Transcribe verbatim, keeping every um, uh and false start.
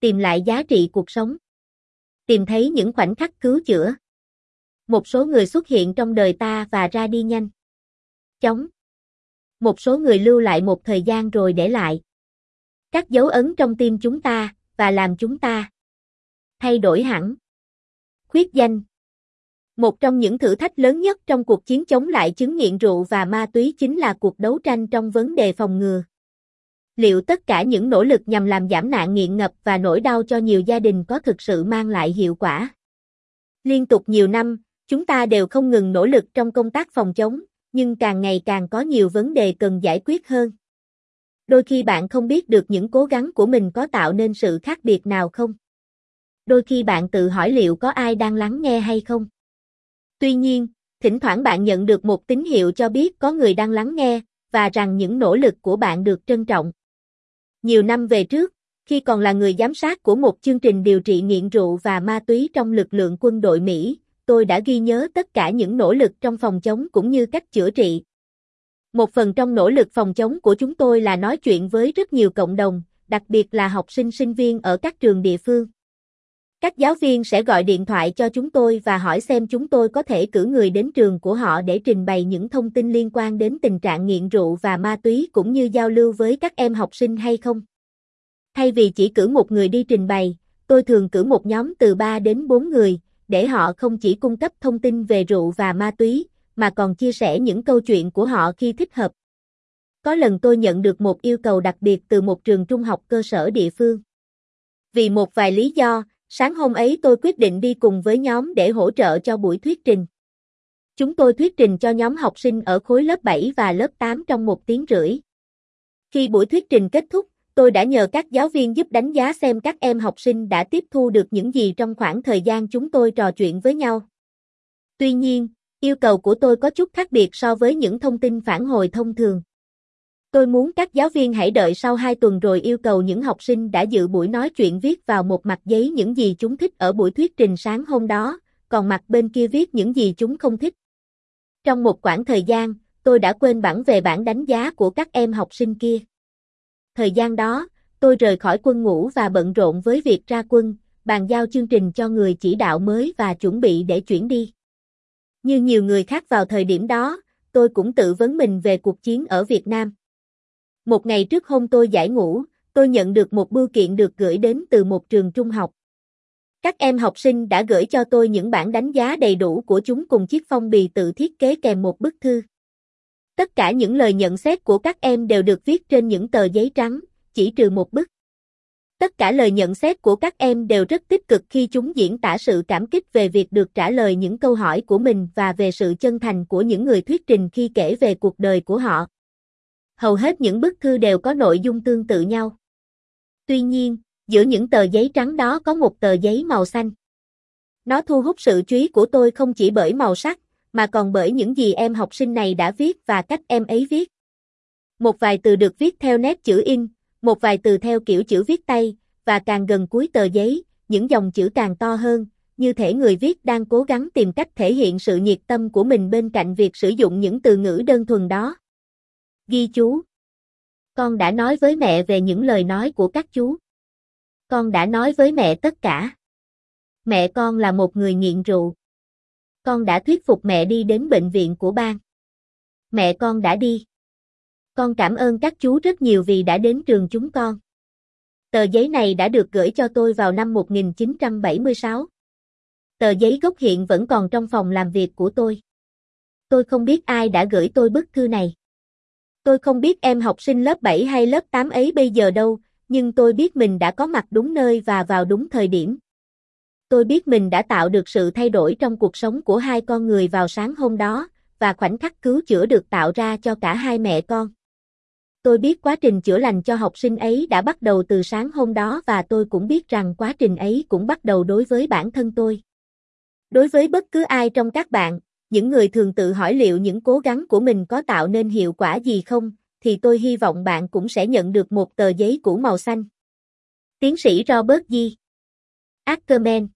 Tìm lại giá trị cuộc sống. Tìm thấy những khoảnh khắc cứu chữa. Một số người xuất hiện trong đời ta và ra đi nhanh chóng. Một số người lưu lại một thời gian rồi để lại các dấu ấn trong tim chúng ta, và làm chúng ta thay đổi hẳn. Khuyết danh. Một trong những thử thách lớn nhất trong cuộc chiến chống lại chứng nghiện rượu và ma túy chính là cuộc đấu tranh trong vấn đề phòng ngừa. Liệu tất cả những nỗ lực nhằm làm giảm nạn nghiện ngập và nỗi đau cho nhiều gia đình có thực sự mang lại hiệu quả? Liên tục nhiều năm, chúng ta đều không ngừng nỗ lực trong công tác phòng chống, nhưng càng ngày càng có nhiều vấn đề cần giải quyết hơn. Đôi khi bạn không biết được những cố gắng của mình có tạo nên sự khác biệt nào không? Đôi khi bạn tự hỏi liệu có ai đang lắng nghe hay không? Tuy nhiên, thỉnh thoảng bạn nhận được một tín hiệu cho biết có người đang lắng nghe, và rằng những nỗ lực của bạn được trân trọng. Nhiều năm về trước, khi còn là người giám sát của một chương trình điều trị nghiện rượu và ma túy trong lực lượng quân đội Mỹ, tôi đã ghi nhớ tất cả những nỗ lực trong phòng chống cũng như cách chữa trị. Một phần trong nỗ lực phòng chống của chúng tôi là nói chuyện với rất nhiều cộng đồng, đặc biệt là học sinh sinh viên ở các trường địa phương. Các giáo viên sẽ gọi điện thoại cho chúng tôi và hỏi xem chúng tôi có thể cử người đến trường của họ để trình bày những thông tin liên quan đến tình trạng nghiện rượu và ma túy cũng như giao lưu với các em học sinh hay không. Thay vì chỉ cử một người đi trình bày, tôi thường cử một nhóm từ ba đến bốn người, để họ không chỉ cung cấp thông tin về rượu và ma túy, mà còn chia sẻ những câu chuyện của họ khi thích hợp. Có lần tôi nhận được một yêu cầu đặc biệt từ một trường trung học cơ sở địa phương. Vì một vài lý do, sáng hôm ấy tôi quyết định đi cùng với nhóm để hỗ trợ cho buổi thuyết trình. Chúng tôi thuyết trình cho nhóm học sinh ở khối lớp bảy và lớp tám trong một tiếng rưỡi. Khi buổi thuyết trình kết thúc, tôi đã nhờ các giáo viên giúp đánh giá xem các em học sinh đã tiếp thu được những gì trong khoảng thời gian chúng tôi trò chuyện với nhau. Tuy nhiên, yêu cầu của tôi có chút khác biệt so với những thông tin phản hồi thông thường. Tôi muốn các giáo viên hãy đợi sau hai tuần rồi yêu cầu những học sinh đã dự buổi nói chuyện viết vào một mặt giấy những gì chúng thích ở buổi thuyết trình sáng hôm đó, còn mặt bên kia viết những gì chúng không thích. Trong một quãng thời gian, tôi đã quên bẵng về bảng đánh giá của các em học sinh kia. Thời gian đó, tôi rời khỏi quân ngũ và bận rộn với việc ra quân, bàn giao chương trình cho người chỉ đạo mới và chuẩn bị để chuyển đi. Như nhiều người khác vào thời điểm đó, tôi cũng tự vấn mình về cuộc chiến ở Việt Nam. Một ngày trước hôm tôi giải ngũ, tôi nhận được một bưu kiện được gửi đến từ một trường trung học. Các em học sinh đã gửi cho tôi những bản đánh giá đầy đủ của chúng cùng chiếc phong bì tự thiết kế kèm một bức thư. Tất cả những lời nhận xét của các em đều được viết trên những tờ giấy trắng, chỉ trừ một bức. Tất cả lời nhận xét của các em đều rất tích cực khi chúng diễn tả sự cảm kích về việc được trả lời những câu hỏi của mình và về sự chân thành của những người thuyết trình khi kể về cuộc đời của họ. Hầu hết những bức thư đều có nội dung tương tự nhau. Tuy nhiên, giữa những tờ giấy trắng đó có một tờ giấy màu xanh. Nó thu hút sự chú ý của tôi không chỉ bởi màu sắc, mà còn bởi những gì em học sinh này đã viết và cách em ấy viết. Một vài từ được viết theo nét chữ in, một vài từ theo kiểu chữ viết tay, và càng gần cuối tờ giấy, những dòng chữ càng to hơn, như thể người viết đang cố gắng tìm cách thể hiện sự nhiệt tâm của mình bên cạnh việc sử dụng những từ ngữ đơn thuần đó. Ghi chú. Con đã nói với mẹ về những lời nói của các chú. Con đã nói với mẹ tất cả. Mẹ con là một người nghiện rượu. Con đã thuyết phục mẹ đi đến bệnh viện của bang. Mẹ con đã đi. Con cảm ơn các chú rất nhiều vì đã đến trường chúng con. Tờ giấy này đã được gửi cho tôi vào năm một nghìn chín trăm bảy mươi sáu. Tờ giấy gốc hiện vẫn còn trong phòng làm việc của tôi. Tôi không biết ai đã gửi tôi bức thư này. Tôi không biết em học sinh lớp bảy hay lớp tám ấy bây giờ đâu, nhưng tôi biết mình đã có mặt đúng nơi và vào đúng thời điểm. Tôi biết mình đã tạo được sự thay đổi trong cuộc sống của hai con người vào sáng hôm đó, và khoảnh khắc cứu chữa được tạo ra cho cả hai mẹ con. Tôi biết quá trình chữa lành cho học sinh ấy đã bắt đầu từ sáng hôm đó và tôi cũng biết rằng quá trình ấy cũng bắt đầu đối với bản thân tôi. Đối với bất cứ ai trong các bạn, những người thường tự hỏi liệu những cố gắng của mình có tạo nên hiệu quả gì không, thì tôi hy vọng bạn cũng sẽ nhận được một tờ giấy cũ màu xanh. Tiến sĩ Robert G. Ackerman